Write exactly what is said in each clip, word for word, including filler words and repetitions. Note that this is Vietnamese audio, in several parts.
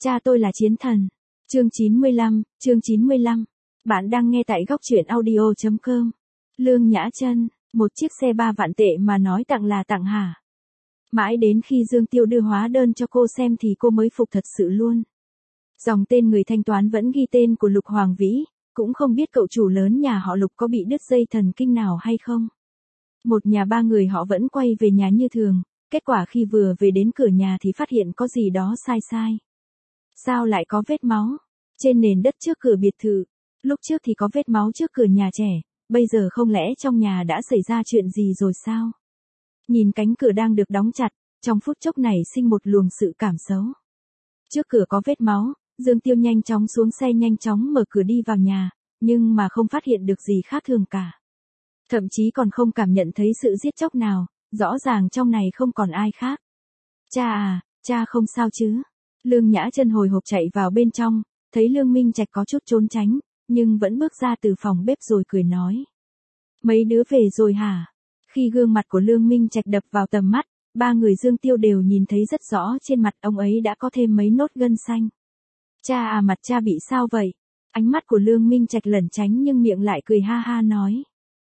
Cha tôi là chiến thần. Chương chín mươi lăm, chương chín mươi lăm. Bạn đang nghe tại góc truyện audio chấm com. Lương Nhã Chân, một chiếc xe ba vạn tệ mà nói tặng là tặng hả? Mãi đến khi Dương Tiêu đưa hóa đơn cho cô xem thì cô mới phục thật sự luôn. Dòng tên người thanh toán vẫn ghi tên của Lục Hoàng Vĩ, cũng không biết cậu chủ lớn nhà họ Lục có bị đứt dây thần kinh nào hay không. Một nhà ba người họ vẫn quay về nhà như thường, kết quả khi vừa về đến cửa nhà thì phát hiện có gì đó sai sai. Sao lại có vết máu trên nền đất trước cửa biệt thự? Lúc trước thì có vết máu trước cửa nhà trẻ, bây giờ không lẽ trong nhà đã xảy ra chuyện gì rồi sao? Nhìn cánh cửa đang được đóng chặt, trong phút chốc này sinh một luồng sự cảm xấu. Trước cửa có vết máu, Dương Tiêu nhanh chóng xuống xe nhanh chóng mở cửa đi vào nhà, nhưng mà không phát hiện được gì khác thường cả. Thậm chí còn không cảm nhận thấy sự giết chóc nào, rõ ràng trong này không còn ai khác. Cha à, cha không sao chứ? Lương Nhã Chân hồi hộp chạy vào bên trong, thấy Lương Minh Trạch có chút trốn tránh, nhưng vẫn bước ra từ phòng bếp rồi cười nói. Mấy đứa về rồi hả? Khi gương mặt của Lương Minh Trạch đập vào tầm mắt, ba người Dương Tiêu đều nhìn thấy rất rõ trên mặt ông ấy đã có thêm mấy nốt gân xanh. Cha à, mặt cha bị sao vậy? Ánh mắt của Lương Minh Trạch lẩn tránh nhưng miệng lại cười ha ha nói.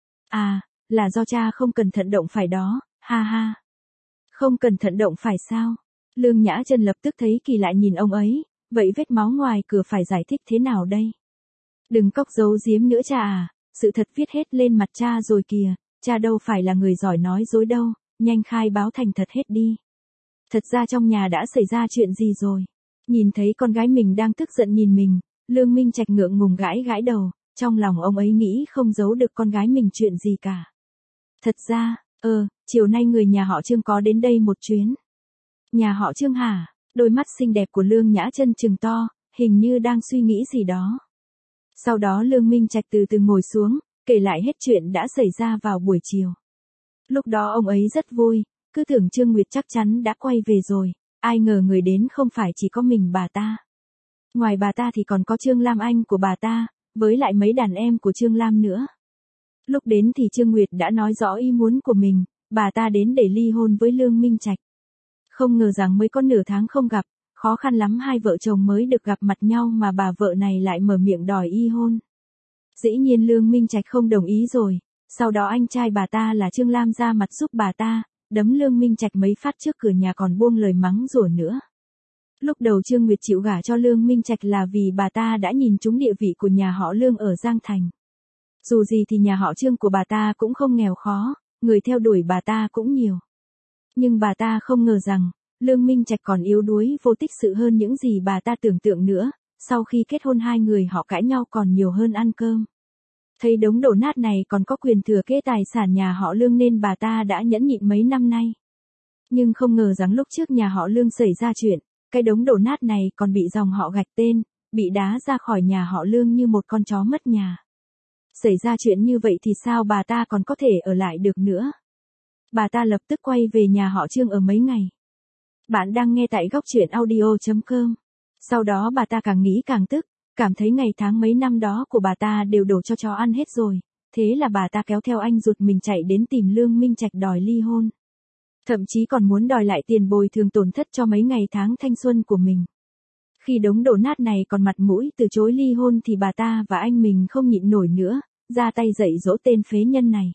À, là do cha không cẩn thận động phải đó, ha ha. Không cẩn thận động phải sao? Lương Nhã Chân lập tức thấy kỳ lạ nhìn ông ấy, vậy vết máu ngoài cửa phải giải thích thế nào đây? Đừng cóc giấu giếm nữa cha à, sự thật viết hết lên mặt cha rồi kìa, cha đâu phải là người giỏi nói dối đâu, nhanh khai báo thành thật hết đi. Thật ra trong nhà đã xảy ra chuyện gì rồi? Nhìn thấy con gái mình đang tức giận nhìn mình, Lương Minh Trạch ngượng ngùng gãi gãi đầu, trong lòng ông ấy nghĩ không giấu được con gái mình chuyện gì cả. Thật ra, ờ, chiều nay người nhà họ Trương có đến đây một chuyến. Nhà họ Trương hả? Đôi mắt xinh đẹp của Lương Nhã Chân trừng to, hình như đang suy nghĩ gì đó. Sau đó Lương Minh Trạch từ từ ngồi xuống, kể lại hết chuyện đã xảy ra vào buổi chiều. Lúc đó ông ấy rất vui, cứ tưởng Trương Nguyệt chắc chắn đã quay về rồi, ai ngờ người đến không phải chỉ có mình bà ta. Ngoài bà ta thì còn có Trương Lam Anh của bà ta, với lại mấy đàn em của Trương Lam nữa. Lúc đến thì Trương Nguyệt đã nói rõ ý muốn của mình, bà ta đến để ly hôn với Lương Minh Trạch. Không ngờ rằng mới có nửa tháng không gặp, khó khăn lắm hai vợ chồng mới được gặp mặt nhau mà bà vợ này lại mở miệng đòi y hôn. Dĩ nhiên Lương Minh Trạch không đồng ý rồi, sau đó anh trai bà ta là Trương Lam ra mặt giúp bà ta, đấm Lương Minh Trạch mấy phát trước cửa nhà còn buông lời mắng rủa nữa. Lúc đầu Trương Nguyệt chịu gả cho Lương Minh Trạch là vì bà ta đã nhìn trúng địa vị của nhà họ Lương ở Giang Thành. Dù gì thì nhà họ Trương của bà ta cũng không nghèo khó, người theo đuổi bà ta cũng nhiều. Nhưng bà ta không ngờ rằng, Lương Minh Trạch còn yếu đuối vô tích sự hơn những gì bà ta tưởng tượng nữa, sau khi kết hôn hai người họ cãi nhau còn nhiều hơn ăn cơm. Thấy đống đổ nát này còn có quyền thừa kế tài sản nhà họ Lương nên bà ta đã nhẫn nhịn mấy năm nay. Nhưng không ngờ rằng lúc trước nhà họ Lương xảy ra chuyện, cái đống đổ nát này còn bị dòng họ gạch tên, bị đá ra khỏi nhà họ Lương như một con chó mất nhà. Xảy ra chuyện như vậy thì sao bà ta còn có thể ở lại được nữa? Bà ta lập tức quay về nhà họ Trương ở mấy ngày. Bạn đang nghe tại góc truyện audio chấm com. Sau đó bà ta càng nghĩ càng tức, cảm thấy ngày tháng mấy năm đó của bà ta đều đổ cho chó ăn hết rồi, thế là bà ta kéo theo anh ruột mình chạy đến tìm Lương Minh Trạch đòi ly hôn. Thậm chí còn muốn đòi lại tiền bồi thường tổn thất cho mấy ngày tháng thanh xuân của mình. Khi đống đổ nát này còn mặt mũi từ chối ly hôn thì bà ta và anh mình không nhịn nổi nữa, ra tay dạy dỗ tên phế nhân này.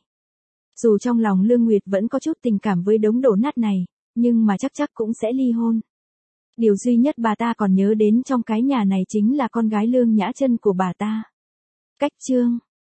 Dù trong lòng Lương Nguyệt vẫn có chút tình cảm với đống đổ nát này, nhưng mà chắc chắc cũng sẽ ly hôn. Điều duy nhất bà ta còn nhớ đến trong cái nhà này chính là con gái Lương Nhã Chân của bà ta. Cách chương